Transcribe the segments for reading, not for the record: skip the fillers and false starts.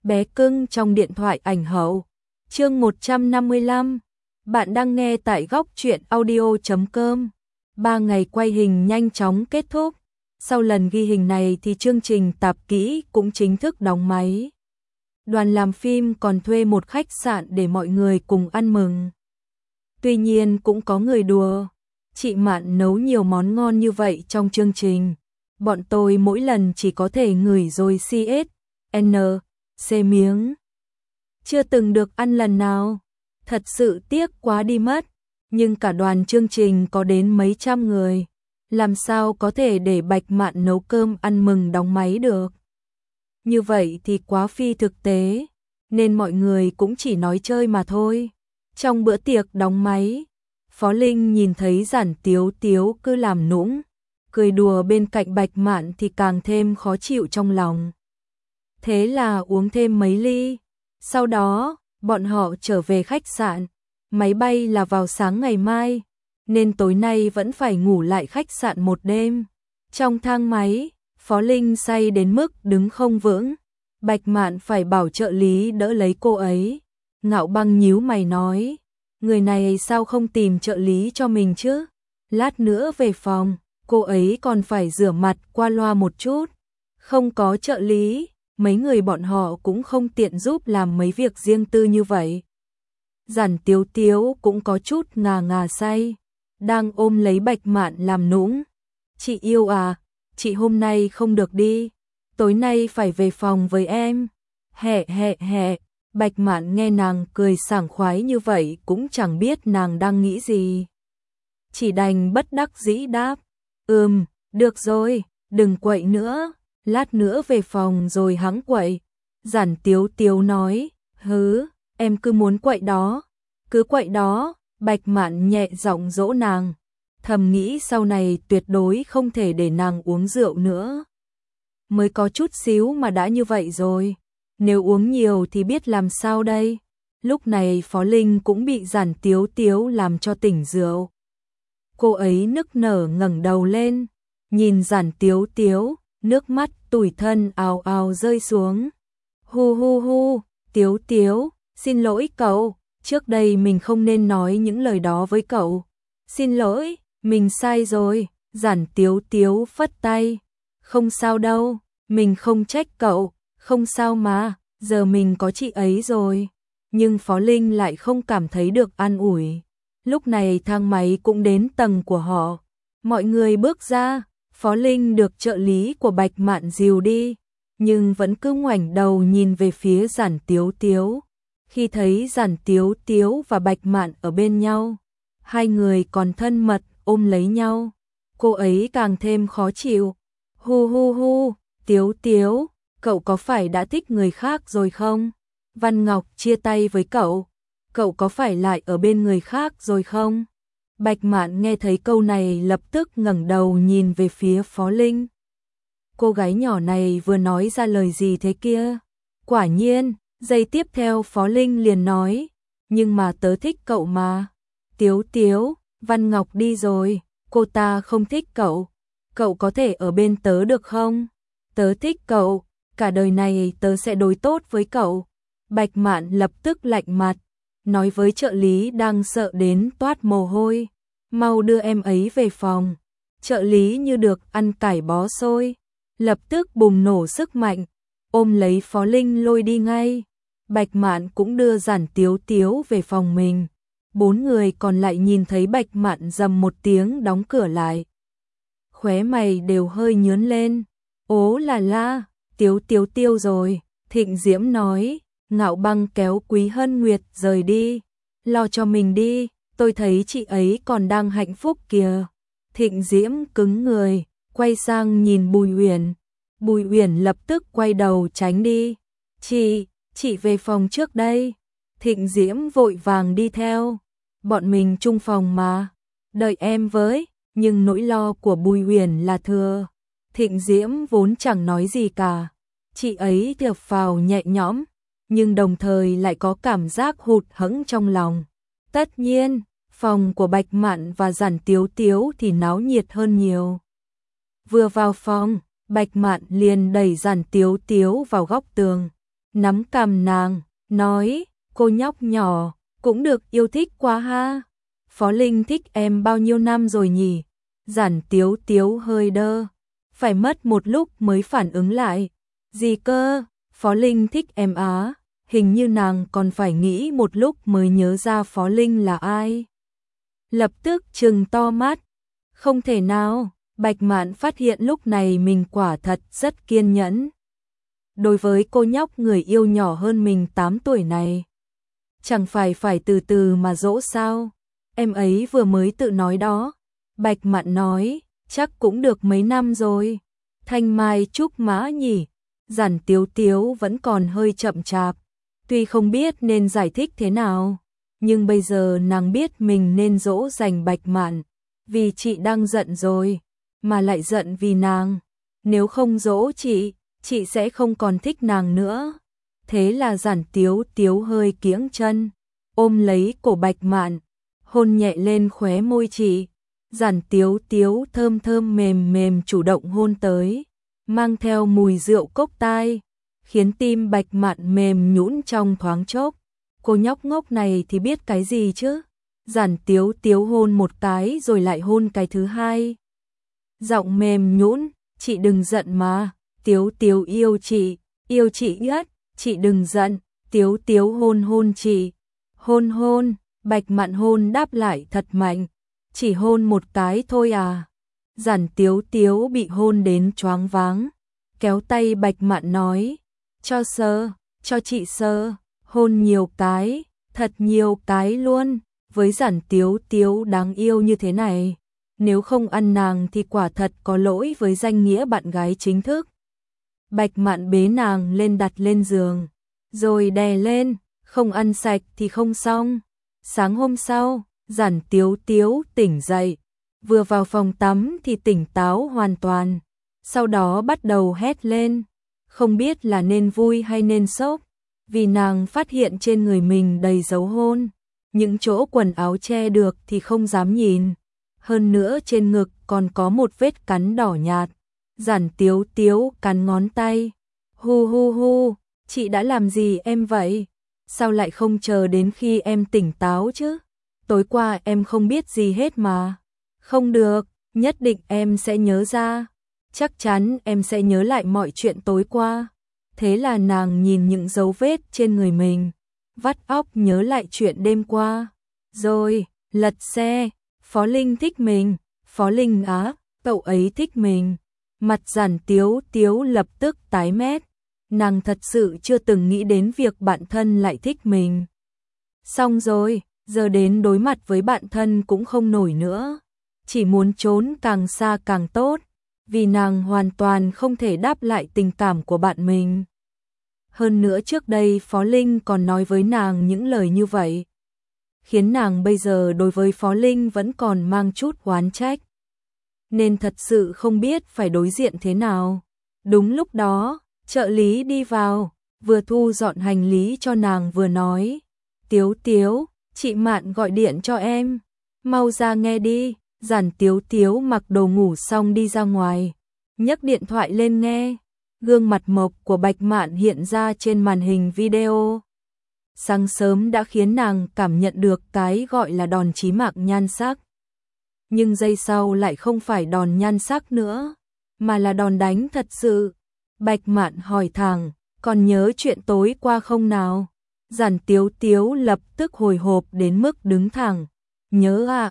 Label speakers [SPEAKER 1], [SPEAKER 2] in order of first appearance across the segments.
[SPEAKER 1] bé cưng trong điện thoại ảnh hậu. Chương 155. Bạn đang nghe tại góc truyện audio.com. 3 ngày quay hình nhanh chóng kết thúc. Sau lần ghi hình này thì chương trình tạp kỹ cũng chính thức đóng máy. Đoàn làm phim còn thuê một khách sạn để mọi người cùng ăn mừng. Tuy nhiên cũng có người đùa. Chị Mạn nấu nhiều món ngon như vậy trong chương trình. Bọn tôi mỗi lần chỉ có thể ngửi rồi C miếng. Chưa từng được ăn lần nào. Thật sự tiếc quá đi mất. Nhưng cả đoàn chương trình có đến mấy trăm người. Làm sao có thể để Bạch Mạn nấu cơm ăn mừng đóng máy được. Như vậy thì quá phi thực tế. Nên mọi người cũng chỉ nói chơi mà thôi. Trong bữa tiệc đóng máy, Phó Linh nhìn thấy Giản Tiếu Tiếu cứ làm nũng, cười đùa bên cạnh Bạch Mạn thì càng thêm khó chịu trong lòng. Thế là uống thêm mấy ly. Sau đó, bọn họ trở về khách sạn. Máy bay là vào sáng ngày mai, nên tối nay vẫn phải ngủ lại khách sạn một đêm. Trong thang máy, Phó Linh say đến mức đứng không vững. Bạch Mạn phải bảo trợ lý đỡ lấy cô ấy. Ngạo Băng nhíu mày nói, người này sao không tìm trợ lý cho mình chứ? Lát nữa về phòng, cô ấy còn phải rửa mặt qua loa một chút. Không có trợ lý, mấy người bọn họ cũng không tiện giúp làm mấy việc riêng tư như vậy. Giản Tiếu Tiếu cũng có chút ngà ngà say, đang ôm lấy Bạch Mạn làm nũng. Chị yêu à, chị hôm nay không được đi, tối nay phải về phòng với em. Hẹ. Bạch Mạn nghe nàng cười sảng khoái như vậy cũng chẳng biết nàng đang nghĩ gì. Chỉ đành bất đắc dĩ đáp, được rồi, đừng quậy nữa, lát nữa về phòng rồi hẵng quậy. Giản Tiếu Tiếu nói, em cứ muốn quậy đó, cứ quậy đó. Bạch Mạn nhẹ giọng dỗ nàng, thầm nghĩ sau này tuyệt đối không thể để nàng uống rượu nữa. Mới có chút xíu mà đã như vậy rồi, nếu uống nhiều thì biết làm sao đây. Lúc này Phó Linh cũng bị Giản Tiếu Tiếu làm cho tỉnh rượu. Cô ấy nức nở ngẩng đầu lên, nhìn Giản Tiếu Tiếu, nước mắt tủi thân ào ào rơi xuống. Hu, Tiếu Tiếu, xin lỗi cậu, trước đây mình không nên nói những lời đó với cậu. Xin lỗi, mình sai rồi. Giản Tiếu Tiếu phất tay, không sao đâu, mình không trách cậu, không sao mà, giờ mình có chị ấy rồi. Nhưng Phó Linh lại không cảm thấy được an ủi. Lúc này thang máy cũng đến tầng của họ. Mọi người bước ra, Phó Linh được trợ lý của Bạch Mạn dìu đi, nhưng vẫn cứ ngoảnh đầu nhìn về phía Giản Tiếu Tiếu. Khi thấy Giản Tiếu Tiếu và Bạch Mạn ở bên nhau, hai người còn thân mật ôm lấy nhau, cô ấy càng thêm khó chịu. Hu, Tiếu Tiếu, cậu có phải đã thích người khác rồi không? Văn Ngọc chia tay với cậu có phải lại ở bên người khác rồi không? Bạch Mạn nghe thấy câu này lập tức ngẩng đầu nhìn về phía Phó Linh. Cô gái nhỏ này vừa nói ra lời gì thế kia? Quả nhiên, giây tiếp theo Phó Linh liền nói, nhưng mà tớ thích cậu mà. Tiếu Tiếu, Văn Ngọc đi rồi, cô ta không thích cậu có thể ở bên tớ được không? Tớ thích cậu, cả đời này tớ sẽ đối tốt với cậu. Bạch Mạn lập tức lạnh mặt, nói với trợ lý đang sợ đến toát mồ hôi, mau đưa em ấy về phòng. Trợ lý như được ăn cải bó xôi, lập tức bùng nổ sức mạnh, ôm lấy Phó Linh lôi đi ngay. Bạch Mạn cũng đưa Giản Tiếu Tiếu về phòng mình. 4 người còn lại nhìn thấy Bạch Mạn rầm một tiếng đóng cửa lại, khóe mày đều hơi nhướng lên. Ố là la, Tiếu Tiếu tiêu rồi. Thịnh Diễm nói. Ngạo Băng kéo Quý Hân Nguyệt rời đi. Lo cho mình đi, tôi thấy chị ấy còn đang hạnh phúc kìa. Thịnh Diễm cứng người, quay sang nhìn Bùi Uyển. Bùi Uyển lập tức quay đầu tránh đi. Chị về phòng trước đây. Thịnh Diễm vội vàng đi theo. Bọn mình chung phòng mà, đợi em với. Nhưng nỗi lo của Bùi Uyển là thừa. Thịnh Diễm vốn chẳng nói gì cả. Chị ấy thở phào nhẹ nhõm, nhưng đồng thời lại có cảm giác hụt hẫng trong lòng. Tất nhiên, phòng của Bạch Mạn và Giản Tiếu Tiếu thì náo nhiệt hơn nhiều. Vừa vào phòng, Bạch Mạn liền đẩy Giản Tiếu Tiếu vào góc tường, nắm cằm nàng, nói, cô nhóc nhỏ, cũng được yêu thích quá ha. Phó Linh thích em bao nhiêu năm rồi nhỉ? Giản Tiếu Tiếu hơi đơ, phải mất một lúc mới phản ứng lại. Gì cơ? Phó Linh thích em á? Hình như nàng còn phải nghĩ một lúc mới nhớ ra Phó Linh là ai. Lập tức trừng to mắt. Không thể nào, Bạch Mạn phát hiện lúc này mình quả thật rất kiên nhẫn. Đối với cô nhóc người yêu nhỏ hơn mình 8 tuổi này, chẳng phải từ từ mà dỗ sao? Em ấy vừa mới tự nói đó. Bạch Mạn nói, chắc cũng được mấy năm rồi. Thanh mai trúc mã nhỉ? Giản Tiếu Tiếu vẫn còn hơi chậm chạp, tuy không biết nên giải thích thế nào, nhưng bây giờ nàng biết mình nên dỗ dành Bạch Mạn, vì chị đang giận rồi, mà lại giận vì nàng. Nếu không dỗ chị sẽ không còn thích nàng nữa. Thế là Giản Tiếu Tiếu hơi kiễng chân, ôm lấy cổ Bạch Mạn, hôn nhẹ lên khóe môi chị. Giản Tiếu Tiếu thơm thơm mềm mềm chủ động hôn tới, mang theo mùi rượu cốc tai, khiến tim Bạch Mạn mềm nhũn trong thoáng chốc. Cô nhóc ngốc này thì biết cái gì chứ? Giản Tiếu Tiếu hôn một cái rồi lại hôn cái thứ hai. Giọng mềm nhũn, chị đừng giận mà, Tiếu Tiếu yêu chị nhất, chị đừng giận. Tiếu Tiếu hôn hôn chị, hôn hôn. Bạch Mạn hôn đáp lại thật mạnh, chỉ hôn một cái thôi à? Giản Tiếu Tiếu bị hôn đến choáng váng, kéo tay Bạch Mạn nói, cho chị sờ, hôn nhiều cái, thật nhiều cái luôn. Với Giản Tiếu Tiếu đáng yêu như thế này, nếu không ăn nàng thì quả thật có lỗi với danh nghĩa bạn gái chính thức. Bạch Mạn bế nàng lên đặt lên giường, rồi đè lên, không ăn sạch thì không xong. Sáng hôm sau, Giản Tiếu Tiếu tỉnh dậy, vừa vào phòng tắm thì tỉnh táo hoàn toàn, sau đó bắt đầu hét lên, không biết là nên vui hay nên sốc, vì nàng phát hiện trên người mình đầy dấu hôn, những chỗ quần áo che được thì không dám nhìn, hơn nữa trên ngực còn có một vết cắn đỏ nhạt. Giản Tiếu Tiếu cắn ngón tay, hu hu hu, chị đã làm gì em vậy? Sao lại không chờ đến khi em tỉnh táo chứ? Tối qua em không biết gì hết mà. Không được, nhất định em sẽ nhớ ra. Chắc chắn em sẽ nhớ lại mọi chuyện tối qua. Thế là nàng nhìn những dấu vết trên người mình, vắt óc nhớ lại chuyện đêm qua. Rồi, lật xe, Phó Linh thích mình, Phó Linh á, cậu ấy thích mình. Mặt Giản Tiếu Tiếu lập tức tái mét. Nàng thật sự chưa từng nghĩ đến việc bạn thân lại thích mình. Xong rồi, giờ đến đối mặt với bạn thân cũng không nổi nữa. Chỉ muốn trốn càng xa càng tốt, vì nàng hoàn toàn không thể đáp lại tình cảm của bạn mình. Hơn nữa trước đây Phó Linh còn nói với nàng những lời như vậy, khiến nàng bây giờ đối với Phó Linh vẫn còn mang chút oán trách. Nên thật sự không biết phải đối diện thế nào. Đúng lúc đó, trợ lý đi vào, vừa thu dọn hành lý cho nàng vừa nói, Tiếu Tiếu, chị Mạn gọi điện cho em, mau ra nghe đi. Giản Tiếu Tiếu mặc đồ ngủ xong đi ra ngoài, nhấc điện thoại lên nghe, gương mặt mộc của Bạch Mạn hiện ra trên màn hình video. Sáng sớm đã khiến nàng cảm nhận được cái gọi là đòn chí mạng nhan sắc. Nhưng giây sau lại không phải đòn nhan sắc nữa, mà là đòn đánh thật sự. Bạch Mạn hỏi thẳng, còn nhớ chuyện tối qua không nào? Giản Tiếu Tiếu lập tức hồi hộp đến mức đứng thẳng. Nhớ ạ,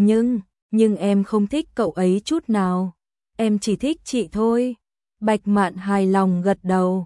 [SPEAKER 1] nhưng em không thích cậu ấy chút nào. Em chỉ thích chị thôi. Bạch Mạn hài lòng gật đầu.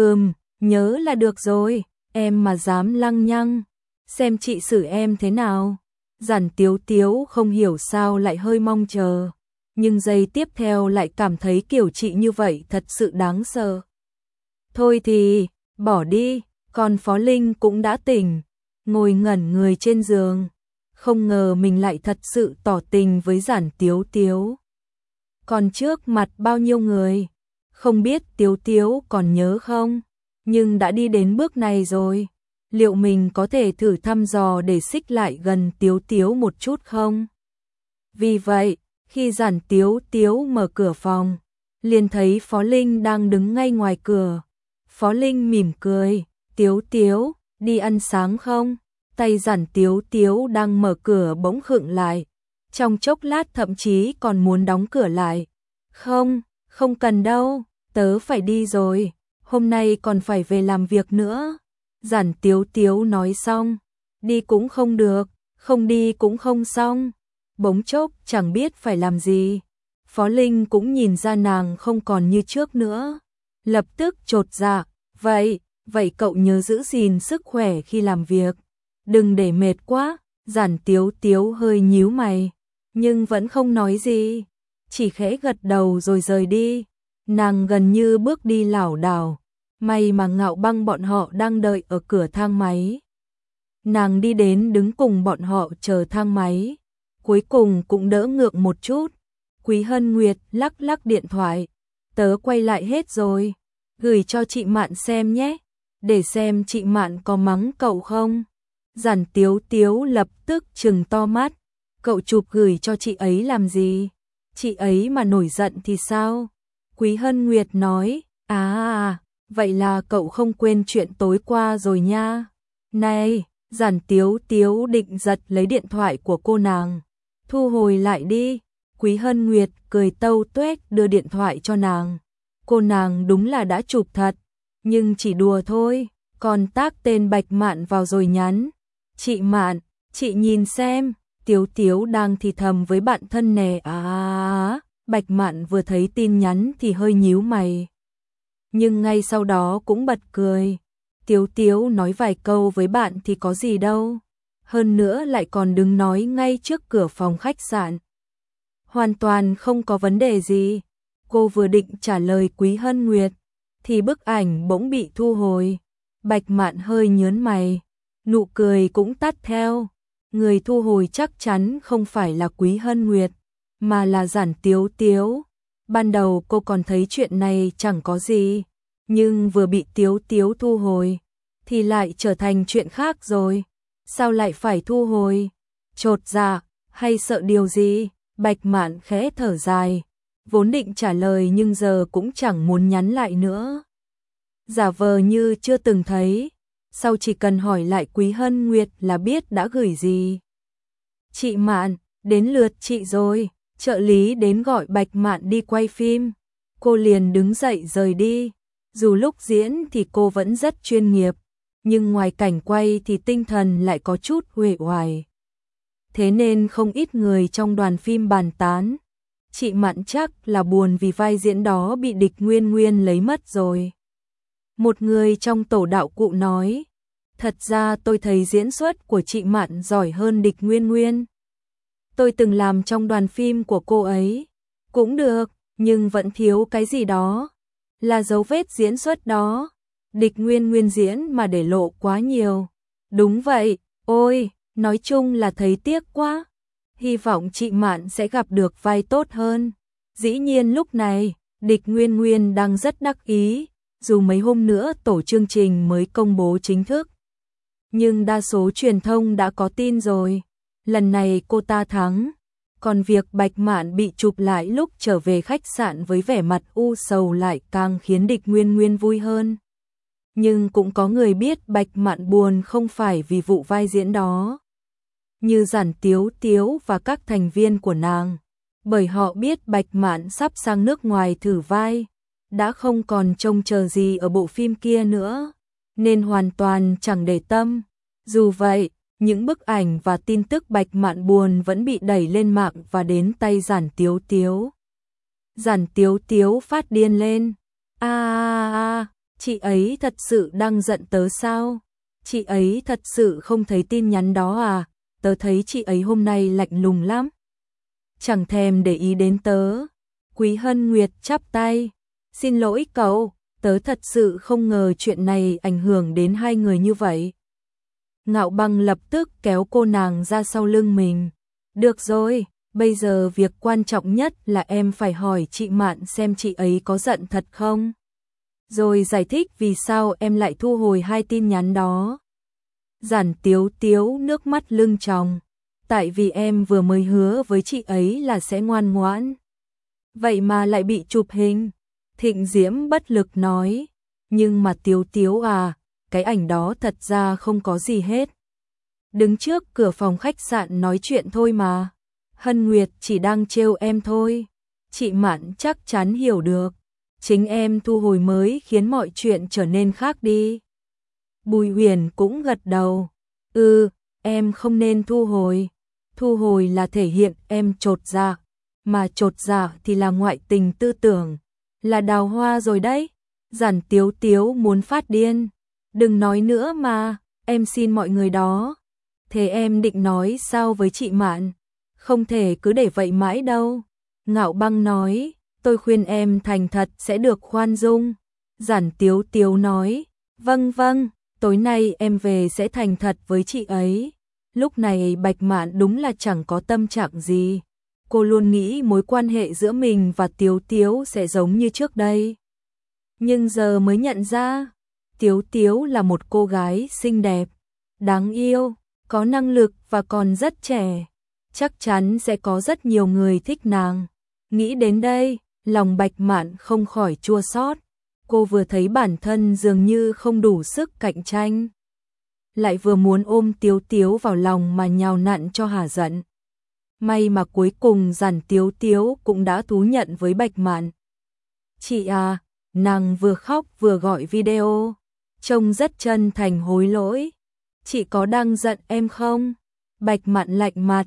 [SPEAKER 1] Nhớ là được rồi, em mà dám lăng nhăng, xem chị xử em thế nào. Giản Tiếu Tiếu không hiểu sao lại hơi mong chờ, nhưng giây tiếp theo lại cảm thấy kiểu chị như vậy thật sự đáng sợ. Thôi thì, bỏ đi, còn Phó Linh cũng đã tỉnh, ngồi ngẩn người trên giường, không ngờ mình lại thật sự tỏ tình với Giản Tiếu Tiếu. Còn trước mặt bao nhiêu người, không biết Tiếu Tiếu còn nhớ không, nhưng đã đi đến bước này rồi, liệu mình có thể thử thăm dò để xích lại gần Tiếu Tiếu một chút không? Vì vậy, khi Giản Tiếu Tiếu mở cửa phòng, liền thấy Phó Linh đang đứng ngay ngoài cửa. Phó Linh mỉm cười, Tiếu Tiếu, đi ăn sáng không? Tay Giản Tiếu Tiếu đang mở cửa bỗng khựng lại. Trong chốc lát thậm chí còn muốn đóng cửa lại. Không, không cần đâu, tớ phải đi rồi, hôm nay còn phải về làm việc nữa. Giản Tiếu Tiếu nói xong, đi cũng không được, không đi cũng không xong. Bỗng chốc chẳng biết phải làm gì. Phó Linh cũng nhìn ra nàng không còn như trước nữa. Lập tức chột dạ, vậy cậu nhớ giữ gìn sức khỏe khi làm việc. Đừng để mệt quá. Giản Tiếu Tiếu hơi nhíu mày, nhưng vẫn không nói gì, chỉ khẽ gật đầu rồi rời đi. Nàng gần như bước đi lảo đảo, may mà Ngạo Băng bọn họ đang đợi ở cửa thang máy. Nàng đi đến đứng cùng bọn họ chờ thang máy, cuối cùng cũng đỡ ngượng một chút. Quý Hân Nguyệt lắc lắc điện thoại, tớ quay lại hết rồi, gửi cho chị Mạn xem nhé, để xem chị Mạn có mắng cậu không. Giản Tiếu Tiếu lập tức trừng to mắt, cậu chụp gửi cho chị ấy làm gì? Chị ấy mà nổi giận thì sao? Quý Hân Nguyệt nói, vậy là cậu không quên chuyện tối qua rồi nha. Này, Giản Tiếu Tiếu định giật lấy điện thoại của cô nàng, thu hồi lại đi. Quý Hân Nguyệt cười tâu tuét đưa điện thoại cho nàng. Cô nàng đúng là đã chụp thật, nhưng chỉ đùa thôi, còn tác tên Bạch Mạn vào rồi nhắn. Chị Mạn, chị nhìn xem, Tiếu Tiếu đang thì thầm với bạn thân nè. Bạch Mạn vừa thấy tin nhắn thì hơi nhíu mày, nhưng ngay sau đó cũng bật cười. Tiếu Tiếu nói vài câu với bạn thì có gì đâu, hơn nữa lại còn đứng nói ngay trước cửa phòng khách sạn. Hoàn toàn không có vấn đề gì. Cô vừa định trả lời Quý Hân Nguyệt thì bức ảnh bỗng bị thu hồi. Bạch Mạn hơi nhớn mày, nụ cười cũng tắt theo. Người thu hồi chắc chắn không phải là Quý Hân Nguyệt, mà là Giản Tiếu Tiếu. Ban đầu cô còn thấy chuyện này chẳng có gì, nhưng vừa bị Tiếu Tiếu thu hồi thì lại trở thành chuyện khác rồi. Sao lại phải thu hồi? Chột dạ hay sợ điều gì? Bạch Mạn khẽ thở dài, vốn định trả lời nhưng giờ cũng chẳng muốn nhắn lại nữa. Giả vờ như chưa từng thấy, sau chỉ cần hỏi lại Quý Hân Nguyệt là biết đã gửi gì. Chị Mạn, đến lượt chị rồi. Trợ lý đến gọi Bạch Mạn đi quay phim. Cô liền đứng dậy rời đi. Dù lúc diễn thì cô vẫn rất chuyên nghiệp, nhưng ngoài cảnh quay thì tinh thần lại có chút uể oải. Thế nên không ít người trong đoàn phim bàn tán. Chị Mạn chắc là buồn vì vai diễn đó bị Địch Nguyên Nguyên lấy mất rồi. Một người trong tổ đạo cụ nói, thật ra tôi thấy diễn xuất của chị Mạn giỏi hơn Địch Nguyên Nguyên. Tôi từng làm trong đoàn phim của cô ấy, cũng được, nhưng vẫn thiếu cái gì đó, là dấu vết diễn xuất đó. Địch Nguyên Nguyên diễn mà để lộ quá nhiều. Đúng vậy, ôi, nói chung là thấy tiếc quá. Hy vọng chị Mạn sẽ gặp được vai tốt hơn. Dĩ nhiên lúc này, Địch Nguyên Nguyên đang rất đắc ý, dù mấy hôm nữa tổ chương trình mới công bố chính thức. Nhưng đa số truyền thông đã có tin rồi, lần này cô ta thắng. Còn việc Bạch Mạn bị chụp lại lúc trở về khách sạn với vẻ mặt u sầu lại càng khiến Địch Nguyên Nguyên vui hơn. Nhưng cũng có người biết Bạch Mạn buồn không phải vì vụ vai diễn đó, như Giản Tiếu Tiếu và các thành viên của nàng, bởi họ biết Bạch Mạn sắp sang nước ngoài thử vai, đã không còn trông chờ gì ở bộ phim kia nữa, nên hoàn toàn chẳng để tâm. Dù vậy, những bức ảnh và tin tức Bạch Mạn buồn vẫn bị đẩy lên mạng và đến tay Giản Tiếu Tiếu. Giản Tiếu Tiếu phát điên lên. Chị ấy thật sự đang giận tớ sao? Chị ấy thật sự không thấy tin nhắn đó à? Tớ thấy chị ấy hôm nay lạnh lùng lắm, chẳng thèm để ý đến tớ. Quý Hân Nguyệt chắp tay, xin lỗi cậu, tớ thật sự không ngờ chuyện này ảnh hưởng đến hai người như vậy. Ngạo Băng lập tức kéo cô nàng ra sau lưng mình. Được rồi, bây giờ việc quan trọng nhất là em phải hỏi chị Mạn xem chị ấy có giận thật không, rồi giải thích vì sao em lại thu hồi hai tin nhắn đó. Giản Tiếu Tiếu nước mắt lưng tròng, tại vì em vừa mới hứa với chị ấy là sẽ ngoan ngoãn, vậy mà lại bị chụp hình. Thịnh Diễm bất lực nói, Nhưng mà Tiếu Tiếu à, cái ảnh đó thật ra không có gì hết. Đứng trước cửa phòng khách sạn nói chuyện thôi mà. Hân Nguyệt chỉ đang trêu em thôi. Chị Mạn chắc chắn hiểu được. Chính em thu hồi mới khiến mọi chuyện trở nên khác đi. Bùi Huyền cũng gật đầu. Em không nên thu hồi. Thu hồi là thể hiện em chột dạ. Mà chột dạ thì là ngoại tình tư tưởng. Là đào hoa rồi đấy. Giản Tiếu Tiếu muốn phát điên. Đừng nói nữa mà, em xin mọi người đó. Thế em định nói sao với chị Mạn? Không thể cứ để vậy mãi đâu. Ngạo Băng nói, tôi khuyên em thành thật sẽ được khoan dung. Giản Tiếu Tiếu nói, vâng vâng, tối nay em về sẽ thành thật với chị ấy. Lúc này Bạch Mạn đúng là chẳng có tâm trạng gì. Cô luôn nghĩ mối quan hệ giữa mình và Tiếu Tiếu sẽ giống như trước đây. Nhưng giờ mới nhận ra, Tiếu Tiếu là một cô gái xinh đẹp, đáng yêu, có năng lực và còn rất trẻ. Chắc chắn sẽ có rất nhiều người thích nàng. Nghĩ đến đây, lòng Bạch Mạn không khỏi chua xót. Cô vừa thấy bản thân dường như không đủ sức cạnh tranh, lại vừa muốn ôm Tiếu Tiếu vào lòng mà nhào nặn cho hả giận. May mà cuối cùng Giản Tiếu Tiếu cũng đã thú nhận với Bạch Mạn. Chị à, nàng vừa khóc vừa gọi video, trông rất chân thành hối lỗi. Chị có đang giận em không? Bạch Mạn lạnh mặt,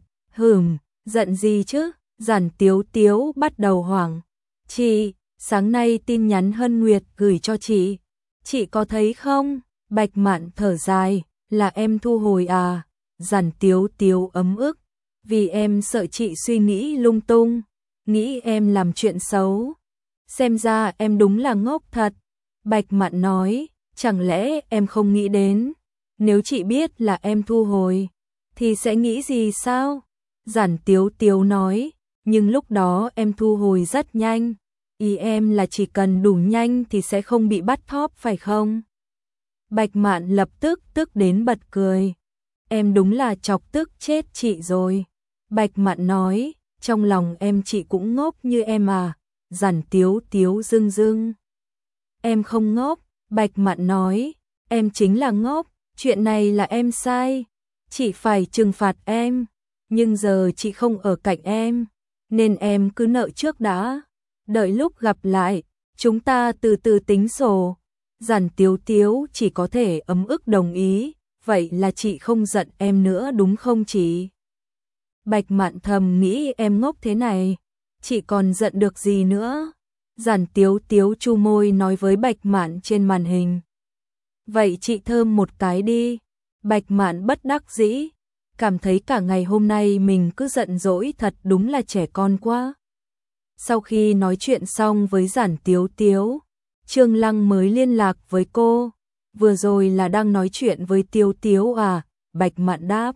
[SPEAKER 1] giận gì chứ? Giản Tiếu Tiếu bắt đầu hoảng. Chị, sáng nay tin nhắn Hân Nguyệt gửi cho chị có thấy không? Bạch Mạn thở dài, là em thu hồi à? Giản Tiếu Tiếu ấm ức, vì em sợ chị suy nghĩ lung tung, nghĩ em làm chuyện xấu. Xem ra em đúng là ngốc thật. Bạch Mạn nói, chẳng lẽ em không nghĩ đến, nếu chị biết là em thu hồi, thì sẽ nghĩ gì sao? Giản Tiếu Tiếu nói, nhưng lúc đó em thu hồi rất nhanh. Ý em là chỉ cần đủ nhanh thì sẽ không bị bắt thóp phải không? Bạch Mạn lập tức tức đến bật cười. Em đúng là chọc tức chết chị rồi. Bạch Mạn nói, trong lòng em chị cũng ngốc như em à? Giản Tiếu Tiếu rưng rưng. Em không ngốc, Bạch Mạn nói, em chính là ngốc, chuyện này là em sai, chị phải trừng phạt em, nhưng giờ chị không ở cạnh em, nên em cứ nợ trước đã, đợi lúc gặp lại, chúng ta từ từ tính sổ. Giản Tiếu Tiếu chỉ có thể ấm ức đồng ý, vậy là chị không giận em nữa đúng không chị? Bạch Mạn thầm nghĩ em ngốc thế này, chị còn giận được gì nữa? Giản Tiếu Tiếu chu môi nói với Bạch Mạn trên màn hình. Vậy chị thơm một cái đi. Bạch Mạn bất đắc dĩ, cảm thấy cả ngày hôm nay mình cứ giận dỗi thật đúng là trẻ con quá. Sau khi nói chuyện xong với Giản Tiếu Tiếu, Trương Lăng mới liên lạc với cô. Vừa rồi là đang nói chuyện với Tiếu Tiếu à? Bạch Mạn đáp.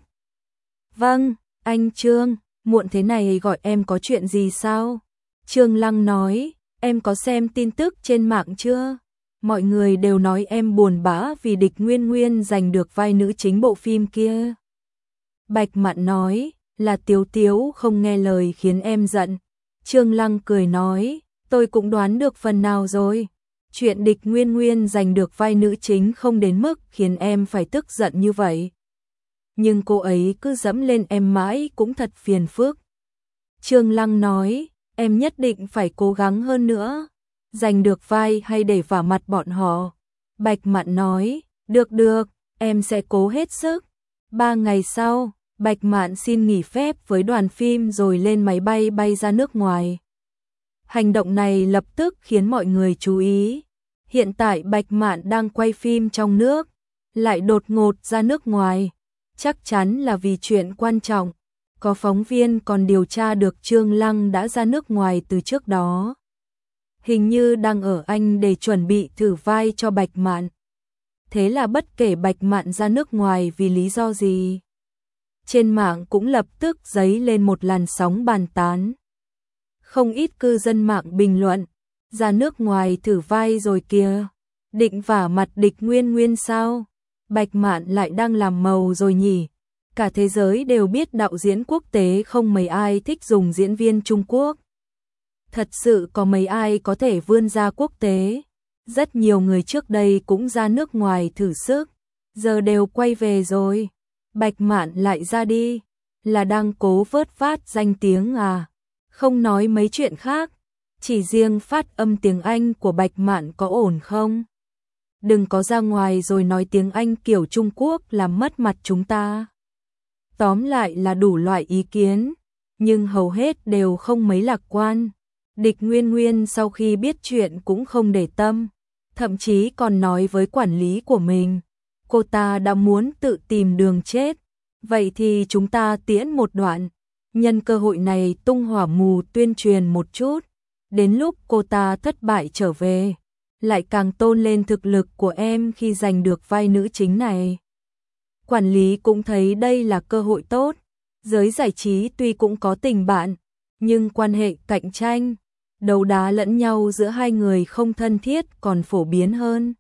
[SPEAKER 1] Vâng, anh Trương, muộn thế này gọi em có chuyện gì sao? Trương Lăng nói, em có xem tin tức trên mạng chưa? Mọi người đều nói em buồn bã vì Địch Nguyên Nguyên giành được vai nữ chính bộ phim kia. Bạch Mạn nói, là Tiếu Tiếu không nghe lời khiến em giận. Trương Lăng cười nói, tôi cũng đoán được phần nào rồi. Chuyện Địch Nguyên Nguyên giành được vai nữ chính không đến mức khiến em phải tức giận như vậy. Nhưng cô ấy cứ dẫm lên em mãi cũng thật phiền phức. Trương Lăng nói, em nhất định phải cố gắng hơn nữa. Giành được vai hay để vả mặt bọn họ? Bạch Mạn nói, được, em sẽ cố hết sức. 3 ngày sau, Bạch Mạn xin nghỉ phép với đoàn phim rồi lên máy bay bay ra nước ngoài. Hành động này lập tức khiến mọi người chú ý. Hiện tại Bạch Mạn đang quay phim trong nước, lại đột ngột ra nước ngoài. Chắc chắn là vì chuyện quan trọng. Có phóng viên còn điều tra được Trương Lăng đã ra nước ngoài từ trước đó. Hình như đang ở Anh để chuẩn bị thử vai cho Bạch Mạn. Thế là bất kể Bạch Mạn ra nước ngoài vì lý do gì, trên mạng cũng lập tức dấy lên một làn sóng bàn tán. Không ít cư dân mạng bình luận, ra nước ngoài thử vai rồi kìa, định vả mặt Địch Nguyên Nguyên sao? Bạch Mạn lại đang làm màu rồi nhỉ? Cả thế giới đều biết đạo diễn quốc tế không mấy ai thích dùng diễn viên Trung Quốc. Thật sự có mấy ai có thể vươn ra quốc tế. Rất nhiều người trước đây cũng ra nước ngoài thử sức, giờ đều quay về rồi. Bạch Mạn lại ra đi, là đang cố vớt vát danh tiếng à? Không nói mấy chuyện khác, chỉ riêng phát âm tiếng Anh của Bạch Mạn có ổn không? Đừng có ra ngoài rồi nói tiếng Anh kiểu Trung Quốc làm mất mặt chúng ta. Tóm lại là đủ loại ý kiến, nhưng hầu hết đều không mấy lạc quan. Địch Nguyên Nguyên sau khi biết chuyện cũng không để tâm, thậm chí còn nói với quản lý của mình, cô ta đã muốn tự tìm đường chết. Vậy thì chúng ta tiễn một đoạn, nhân cơ hội này tung hỏa mù tuyên truyền một chút, đến lúc cô ta thất bại trở về, lại càng tôn lên thực lực của em khi giành được vai nữ chính này. Quản lý cũng thấy đây là cơ hội tốt, giới giải trí tuy cũng có tình bạn, nhưng quan hệ cạnh tranh, đấu đá lẫn nhau giữa hai người không thân thiết còn phổ biến hơn.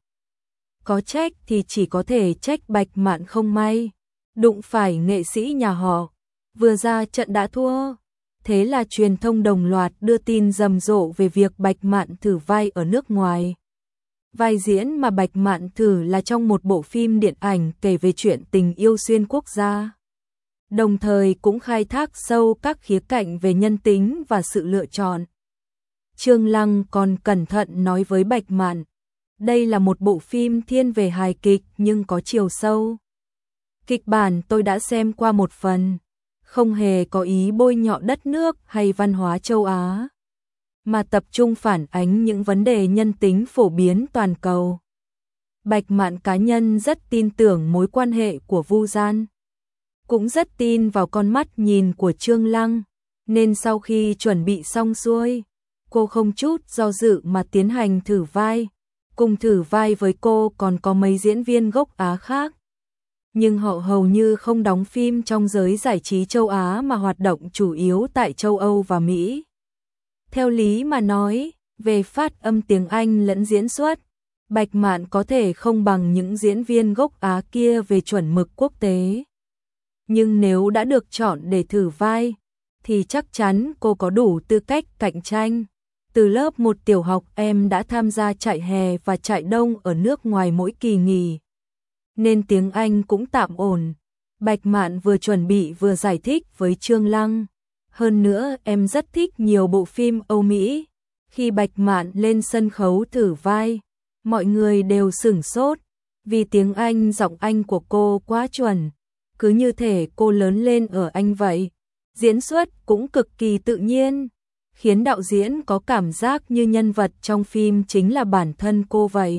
[SPEAKER 1] Có trách thì chỉ có thể trách Bạch Mạn không may, đụng phải nghệ sĩ nhà họ, vừa ra trận đã thua. Thế là truyền thông đồng loạt đưa tin rầm rộ về việc Bạch Mạn thử vai ở nước ngoài. Vai diễn mà Bạch Mạn thử là trong một bộ phim điện ảnh kể về chuyện tình yêu xuyên quốc gia. Đồng thời cũng khai thác sâu các khía cạnh về nhân tính và sự lựa chọn. Trương Lăng còn cẩn thận nói với Bạch Mạn, đây là một bộ phim thiên về hài kịch nhưng có chiều sâu. Kịch bản tôi đã xem qua một phần, không hề có ý bôi nhọ đất nước hay văn hóa châu Á, mà tập trung phản ánh những vấn đề nhân tính phổ biến toàn cầu. Bạch Mạn cá nhân rất tin tưởng mối quan hệ của Vu Gian, cũng rất tin vào con mắt nhìn của Trương Lăng, nên sau khi chuẩn bị xong xuôi, cô không chút do dự mà tiến hành thử vai. Cùng thử vai với cô còn có mấy diễn viên gốc Á khác, nhưng họ hầu như không đóng phim trong giới giải trí châu Á mà hoạt động chủ yếu tại châu Âu và Mỹ. Theo lý mà nói, về phát âm tiếng Anh lẫn diễn xuất, Bạch Mạn có thể không bằng những diễn viên gốc Á kia về chuẩn mực quốc tế. Nhưng nếu đã được chọn để thử vai, thì chắc chắn cô có đủ tư cách cạnh tranh. Từ lớp 1 tiểu học em đã tham gia trại hè và trại đông ở nước ngoài mỗi kỳ nghỉ, nên tiếng Anh cũng tạm ổn. Bạch Mạn vừa chuẩn bị vừa giải thích với Trương Lăng. Hơn nữa em rất thích nhiều bộ phim Âu Mỹ. Khi Bạch Mạn lên sân khấu thử vai, mọi người đều sửng sốt, vì tiếng Anh giọng Anh của cô quá chuẩn, cứ như thể cô lớn lên ở Anh vậy. Diễn xuất cũng cực kỳ tự nhiên, khiến đạo diễn có cảm giác như nhân vật trong phim chính là bản thân cô vậy.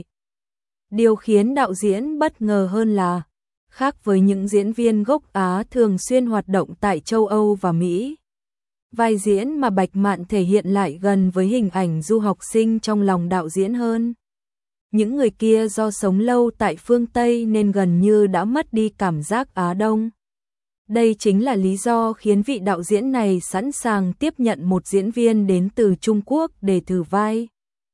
[SPEAKER 1] Điều khiến đạo diễn bất ngờ hơn là, khác với những diễn viên gốc Á thường xuyên hoạt động tại châu Âu và Mỹ, vai diễn mà Bạch Mạn thể hiện lại gần với hình ảnh du học sinh trong lòng đạo diễn hơn. Những người kia do sống lâu tại phương Tây nên gần như đã mất đi cảm giác Á Đông. Đây chính là lý do khiến vị đạo diễn này sẵn sàng tiếp nhận một diễn viên đến từ Trung Quốc để thử vai.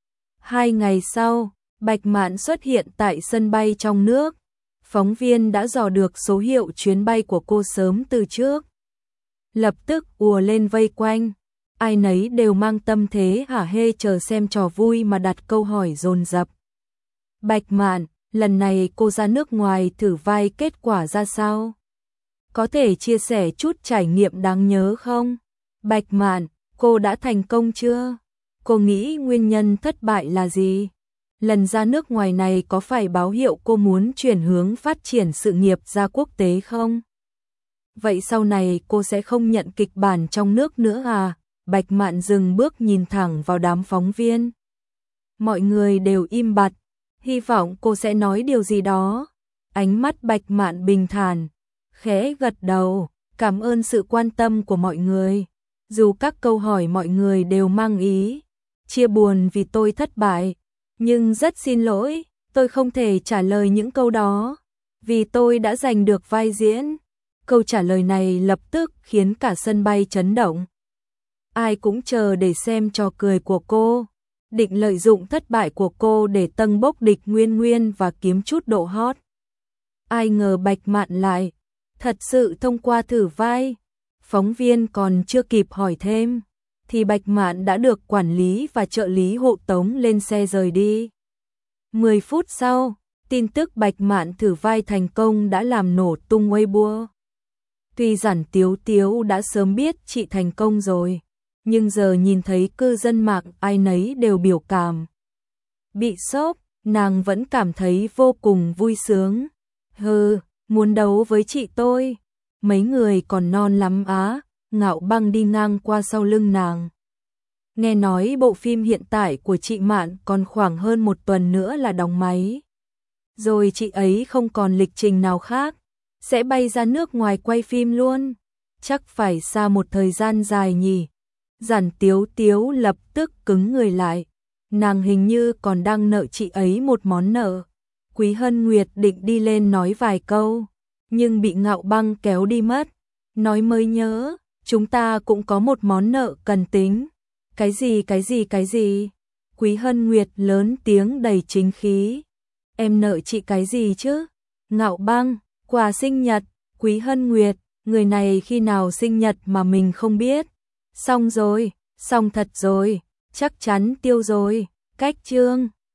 [SPEAKER 1] 2 ngày sau, Bạch Mạn xuất hiện tại sân bay trong nước. Phóng viên đã dò được số hiệu chuyến bay của cô sớm từ trước, lập tức ùa lên vây quanh. Ai nấy đều mang tâm thế hả hê chờ xem trò vui mà đặt câu hỏi dồn dập. Bạch Mạn, lần này cô ra nước ngoài thử vai kết quả ra sao? Có thể chia sẻ chút trải nghiệm đáng nhớ không? Bạch Mạn, cô đã thành công chưa? Cô nghĩ nguyên nhân thất bại là gì? Lần ra nước ngoài này có phải báo hiệu cô muốn chuyển hướng phát triển sự nghiệp ra quốc tế không? Vậy sau này cô sẽ không nhận kịch bản trong nước nữa à? Bạch Mạn dừng bước nhìn thẳng vào đám phóng viên. Mọi người đều im bặt, hy vọng cô sẽ nói điều gì đó. Ánh mắt Bạch Mạn bình thản, khẽ gật đầu, cảm ơn sự quan tâm của mọi người. Dù các câu hỏi mọi người đều mang ý chia buồn vì tôi thất bại, nhưng rất xin lỗi, tôi không thể trả lời những câu đó, vì tôi đã giành được vai diễn. Câu trả lời này lập tức khiến cả sân bay chấn động. Ai cũng chờ để xem trò cười của cô, định lợi dụng thất bại của cô để tâng bốc địch Nguyên Nguyên và kiếm chút độ hot. Ai ngờ Bạch Mạn lại thật sự thông qua thử vai. Phóng viên còn chưa kịp hỏi thêm, thì Bạch Mạn đã được quản lý và trợ lý hộ tống lên xe rời đi. 10 phút sau, tin tức Bạch Mạn thử vai thành công đã làm nổ tung Weibo. Tuy Giản Tiếu Tiếu đã sớm biết chị thành công rồi, nhưng giờ nhìn thấy cư dân mạng ai nấy đều biểu cảm bị sốc, nàng vẫn cảm thấy vô cùng vui sướng. Hừ, muốn đấu với chị tôi, mấy người còn non lắm á. Ngạo Băng đi ngang qua sau lưng nàng. Nghe nói bộ phim hiện tại của chị Mạn còn khoảng hơn 1 tuần nữa là đóng máy. Rồi chị ấy không còn lịch trình nào khác, sẽ bay ra nước ngoài quay phim luôn. Chắc phải xa một thời gian dài nhỉ. Giản Tiếu Tiếu lập tức cứng người lại. Nàng hình như còn đang nợ chị ấy một món nợ. Quý Hân Nguyệt định đi lên nói vài câu, nhưng bị Ngạo Băng kéo đi mất. Nói mới nhớ, chúng ta cũng có một món nợ cần tính. Cái gì? Quý Hân Nguyệt lớn tiếng đầy chính khí. Em nợ chị cái gì chứ? Ngạo Băng, quà sinh nhật. Quý Hân Nguyệt, người này khi nào sinh nhật mà mình không biết. Xong rồi, xong thật rồi, chắc chắn tiêu rồi. Cách chương